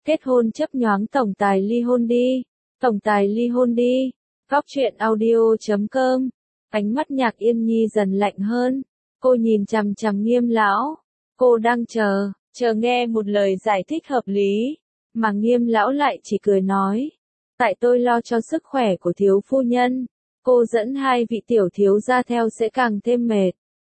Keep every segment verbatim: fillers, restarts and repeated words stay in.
Kết hôn chấp nhoáng tổng tài ly hôn đi. Tổng tài ly hôn đi. Góc truyện audio chấm com. Ánh mắt Nhạc Yên Nhi dần lạnh hơn. Cô nhìn chằm chằm Nghiêm lão. Cô đang chờ, chờ nghe một lời giải thích hợp lý. Mà Nghiêm lão lại chỉ cười nói. Tại tôi lo cho sức khỏe của thiếu phu nhân. Cô dẫn hai vị tiểu thiếu gia theo sẽ càng thêm mệt.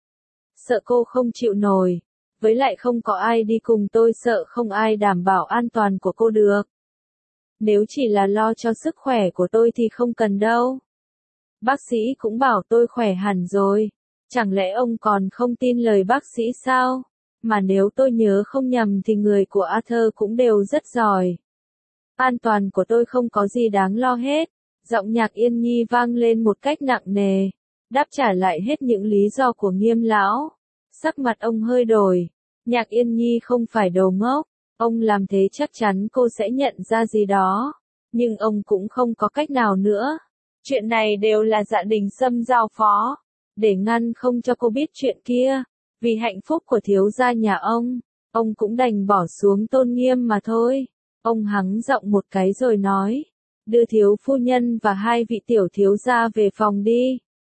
Sợ cô không chịu nổi. Với lại không có ai đi cùng tôi, sợ không ai đảm bảo an toàn của cô được. Nếu chỉ là lo cho sức khỏe của tôi thì không cần đâu. Bác sĩ cũng bảo tôi khỏe hẳn rồi. Chẳng lẽ ông còn không tin lời bác sĩ sao? Mà nếu tôi nhớ không nhầm thì người của Arthur cũng đều rất giỏi. An toàn của tôi không có gì đáng lo hết. Giọng Nhạc Yên Nhi vang lên một cách nặng nề, đáp trả lại hết những lý do của Nghiêm lão. Sắc mặt ông hơi đổi. Nhạc Yên Nhi không phải đồ ngốc. Ông làm thế chắc chắn cô sẽ nhận ra gì đó. Nhưng ông cũng không có cách nào nữa. Chuyện này đều là Dạ Đình Sâm giao phó. Để ngăn không cho cô biết chuyện kia. Vì hạnh phúc của thiếu gia nhà ông. Ông cũng đành bỏ xuống tôn nghiêm mà thôi. Ông hắng giọng một cái rồi nói. Đưa thiếu phu nhân và hai vị tiểu thiếu gia về phòng đi.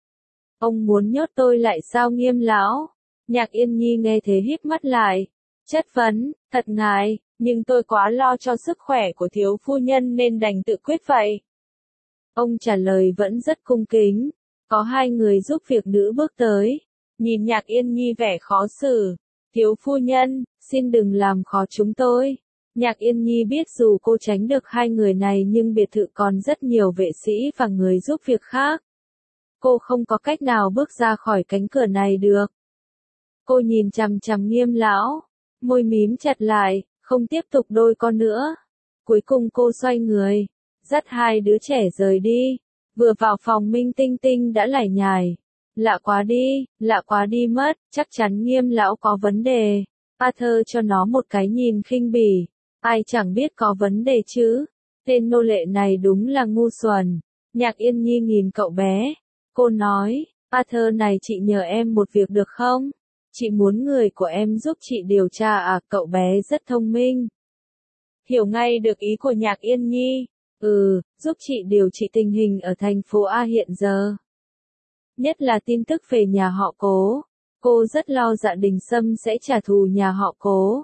Ông muốn nhốt tôi lại sao Nghiêm lão? Nhạc Yên Nhi nghe thế híp mắt lại. Chất vấn, thật ngại, nhưng tôi quá lo cho sức khỏe của thiếu phu nhân nên đành tự quyết vậy. Ông trả lời vẫn rất cung kính. Có hai người giúp việc nữ bước tới. Nhìn Nhạc Yên Nhi vẻ khó xử. Thiếu phu nhân, xin đừng làm khó chúng tôi. Nhạc Yên Nhi biết dù cô tránh được hai người này nhưng biệt thự còn rất nhiều vệ sĩ và người giúp việc khác. Cô không có cách nào bước ra khỏi cánh cửa này được. Cô nhìn chằm chằm Nghiêm lão, môi mím chặt lại, không tiếp tục đôi con nữa. Cuối cùng cô xoay người, dắt hai đứa trẻ rời đi. Vừa vào phòng Minh Tinh Tinh đã lải nhải. Lạ quá đi, lạ quá đi mất, chắc chắn Nghiêm lão có vấn đề. Arthur cho nó một cái nhìn khinh bỉ. Ai chẳng biết có vấn đề chứ. Tên nô lệ này đúng là ngu xuẩn. Nhạc Yên Nhi nhìn cậu bé. Cô nói, Arthur này chị nhờ em một việc được không? Chị muốn người của em giúp chị điều tra à? Cậu bé rất thông minh. Hiểu ngay được ý của Nhạc Yên Nhi. Ừ, giúp chị điều trị tình hình ở thành phố A hiện giờ. Nhất là tin tức về nhà họ Cố. Cô rất lo Dạ Đình Sâm sẽ trả thù nhà họ Cố.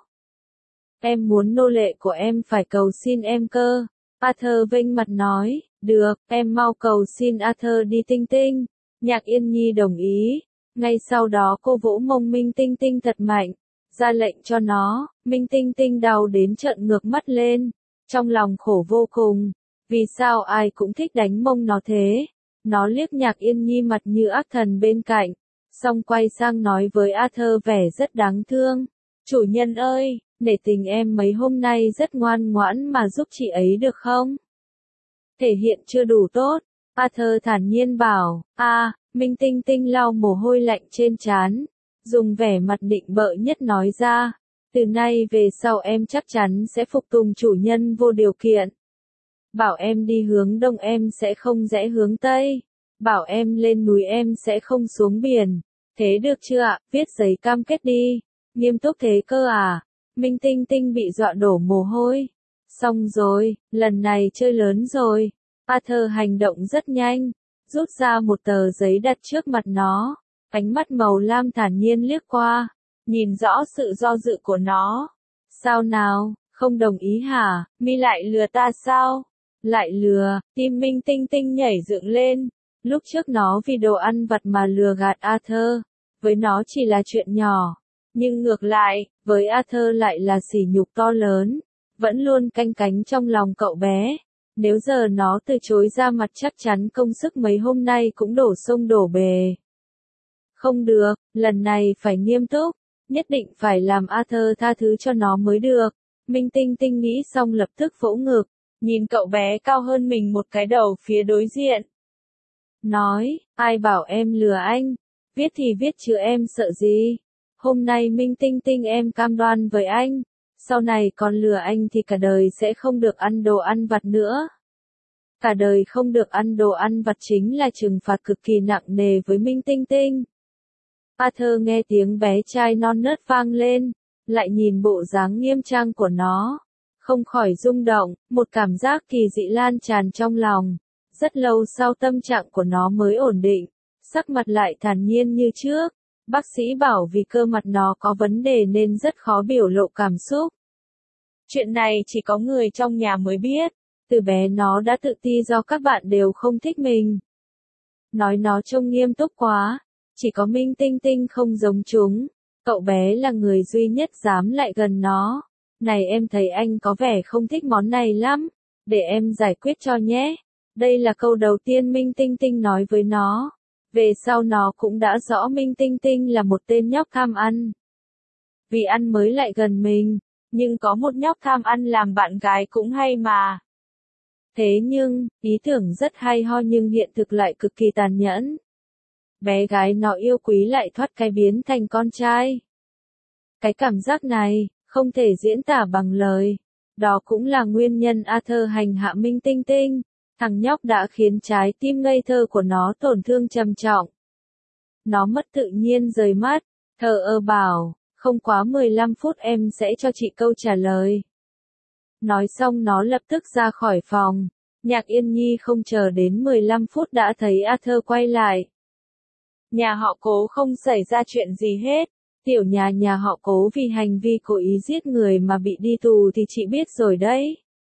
Em muốn nô lệ của em phải cầu xin em cơ. Arthur vênh mặt nói, được, em mau cầu xin Arthur đi Tinh Tinh. Nhạc Yên Nhi đồng ý. Ngay sau đó cô vỗ mông Minh Tinh Tinh thật mạnh, ra lệnh cho nó. Minh Tinh Tinh đau đến trợn ngược mắt lên, trong lòng khổ vô cùng. Vì sao ai cũng thích đánh mông nó thế? Nó liếc Nhạc Yên Nhi mặt như ác thần bên cạnh, xong quay sang nói với Arthur vẻ rất đáng thương. Chủ nhân ơi, nể tình em mấy hôm nay rất ngoan ngoãn mà giúp chị ấy được không? Thể hiện chưa đủ tốt. Arthur thản nhiên bảo, a, à, Minh Tinh Tinh lau mồ hôi lạnh trên trán, dùng vẻ mặt định bợ nhất nói ra, từ nay về sau em chắc chắn sẽ phục tùng chủ nhân vô điều kiện. Bảo em đi hướng đông em sẽ không rẽ hướng tây, bảo em lên núi em sẽ không xuống biển, thế được chưa ạ? Viết giấy cam kết đi. Nghiêm túc thế cơ à? Minh Tinh Tinh bị dọa đổ mồ hôi. Xong rồi, lần này chơi lớn rồi. Arthur hành động rất nhanh, rút ra một tờ giấy đặt trước mặt nó. Ánh mắt màu lam thản nhiên liếc qua, nhìn rõ sự do dự của nó. Sao nào, không đồng ý hả? Mi lại lừa ta sao? Lại lừa? Tim Minh Tinh Tinh nhảy dựng lên. Lúc trước nó vì đồ ăn vặt mà lừa gạt Arthur, với nó chỉ là chuyện nhỏ. Nhưng ngược lại, với Arthur lại là sỉ nhục to lớn, vẫn luôn canh cánh trong lòng cậu bé. Nếu giờ nó từ chối ra mặt chắc chắn công sức mấy hôm nay cũng đổ sông đổ bề. Không được, lần này phải nghiêm túc, nhất định phải làm Arthur tha thứ cho nó mới được. Minh Tinh Tinh nghĩ xong lập tức vỗ ngực, nhìn cậu bé cao hơn mình một cái đầu phía đối diện. Nói, ai bảo em lừa anh, viết thì viết chứ em sợ gì. Hôm nay Minh Tinh Tinh em cam đoan với anh, sau này còn lừa anh thì cả đời sẽ không được ăn đồ ăn vặt nữa. Cả đời không được ăn đồ ăn vặt chính là trừng phạt cực kỳ nặng nề với Minh Tinh Tinh. Arthur nghe tiếng bé trai non nớt vang lên, lại nhìn bộ dáng nghiêm trang của nó, không khỏi rung động, một cảm giác kỳ dị lan tràn trong lòng. Rất lâu sau tâm trạng của nó mới ổn định, sắc mặt lại thản nhiên như trước. Bác sĩ bảo vì cơ mặt nó có vấn đề nên rất khó biểu lộ cảm xúc. Chuyện này chỉ có người trong nhà mới biết. Từ bé nó đã tự ti do các bạn đều không thích mình. Nói nó trông nghiêm túc quá, chỉ có Minh Tinh Tinh không giống chúng. Cậu bé là người duy nhất dám lại gần nó. Này em thấy anh có vẻ không thích món này lắm, để em giải quyết cho nhé. Đây là câu đầu tiên Minh Tinh Tinh nói với nó. Về sau nó cũng đã rõ Minh Tinh Tinh là một tên nhóc tham ăn. Vì ăn mới lại gần mình, nhưng có một nhóc tham ăn làm bạn gái cũng hay mà. Thế nhưng, ý tưởng rất hay ho nhưng hiện thực lại cực kỳ tàn nhẫn. Bé gái nó yêu quý lại thoát cái biến thành con trai. Cái cảm giác này, không thể diễn tả bằng lời. Đó cũng là nguyên nhân Arthur hành hạ Minh Tinh Tinh. Thằng nhóc đã khiến trái tim ngây thơ của nó tổn thương trầm trọng. Nó mất tự nhiên rời mắt, thờ ơ bảo, không quá mười lăm phút em sẽ cho chị câu trả lời. Nói xong nó lập tức ra khỏi phòng. Nhạc Yên Nhi không chờ đến mười lăm phút đã thấy Arthur quay lại. Nhà họ Cố không xảy ra chuyện gì hết. Tiểu nhà nhà họ Cố vì hành vi cố ý giết người mà bị đi tù thì chị biết rồi đấy.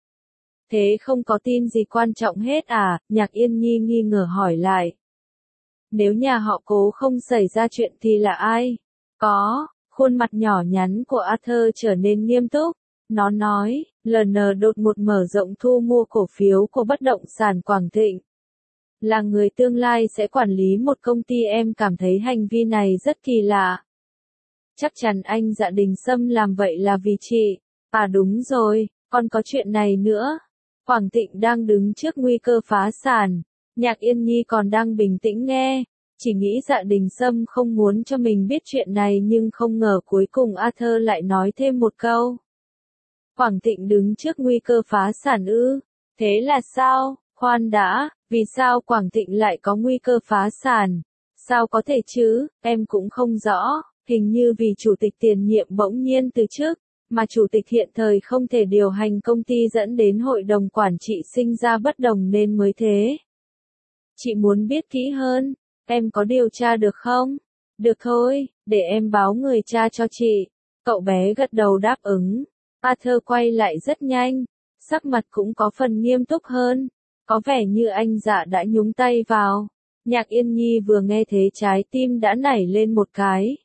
Thế không có tin gì quan trọng hết à? Nhạc Yên Nhi nghi ngờ hỏi lại. Nếu nhà họ Cố không xảy ra chuyện thì là ai? Có, khuôn mặt nhỏ nhắn của Arthur trở nên nghiêm túc. Nó nói, lờ nờ đột ngột mở rộng thu mua cổ phiếu của bất động sản Quảng Thịnh. Là người tương lai sẽ quản lý một công ty, em cảm thấy hành vi này rất kỳ lạ. Chắc chắn anh Dạ Đình Sâm làm vậy là vì chị. À đúng rồi, còn có chuyện này nữa. Quảng Thịnh đang đứng trước nguy cơ phá sản. Nhạc Yên Nhi còn đang bình tĩnh nghe. Chỉ nghĩ Dạ Đình Sâm không muốn cho mình biết chuyện này nhưng không ngờ cuối cùng Arthur lại nói thêm một câu. Quảng Thịnh đứng trước nguy cơ phá sản ư? Thế là sao? Khoan đã, vì sao Quảng Thịnh lại có nguy cơ phá sản? Sao có thể chứ, em cũng không rõ, hình như vì chủ tịch tiền nhiệm bỗng nhiên từ chức, mà chủ tịch hiện thời không thể điều hành công ty dẫn đến hội đồng quản trị sinh ra bất đồng nên mới thế. Chị muốn biết kỹ hơn, em có điều tra được không? Được thôi, để em báo người tra cho chị. Cậu bé gật đầu đáp ứng. Arthur quay lại rất nhanh, sắc mặt cũng có phần nghiêm túc hơn. Có vẻ như anh Dạ đã nhúng tay vào. Nhạc Yên Nhi vừa nghe thế trái tim đã nảy lên một cái.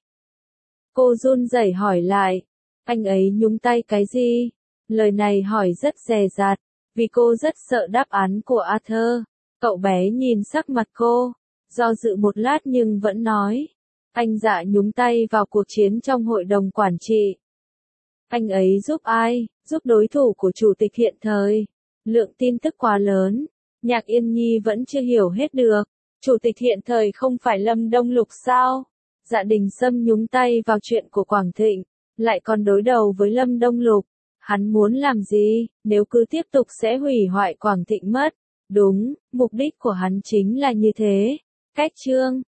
Cô run rẩy hỏi lại, anh ấy nhúng tay cái gì? Lời này hỏi rất dè dặt, vì cô rất sợ đáp án của Arthur. Cậu bé nhìn sắc mặt cô, do dự một lát nhưng vẫn nói, anh Dạ nhúng tay vào cuộc chiến trong hội đồng quản trị. Anh ấy giúp ai? Giúp đối thủ của chủ tịch hiện thời. Lượng tin tức quá lớn, Nhạc Yên Nhi vẫn chưa hiểu hết được. Chủ tịch hiện thời không phải Lâm Đông Lục sao? Dạ Đình Sâm nhúng tay vào chuyện của Quảng Thịnh, lại còn đối đầu với Lâm Đông Lục. Hắn muốn làm gì? Nếu cứ tiếp tục sẽ hủy hoại Quảng Thịnh mất. Đúng, mục đích của hắn chính là như thế. Cách chương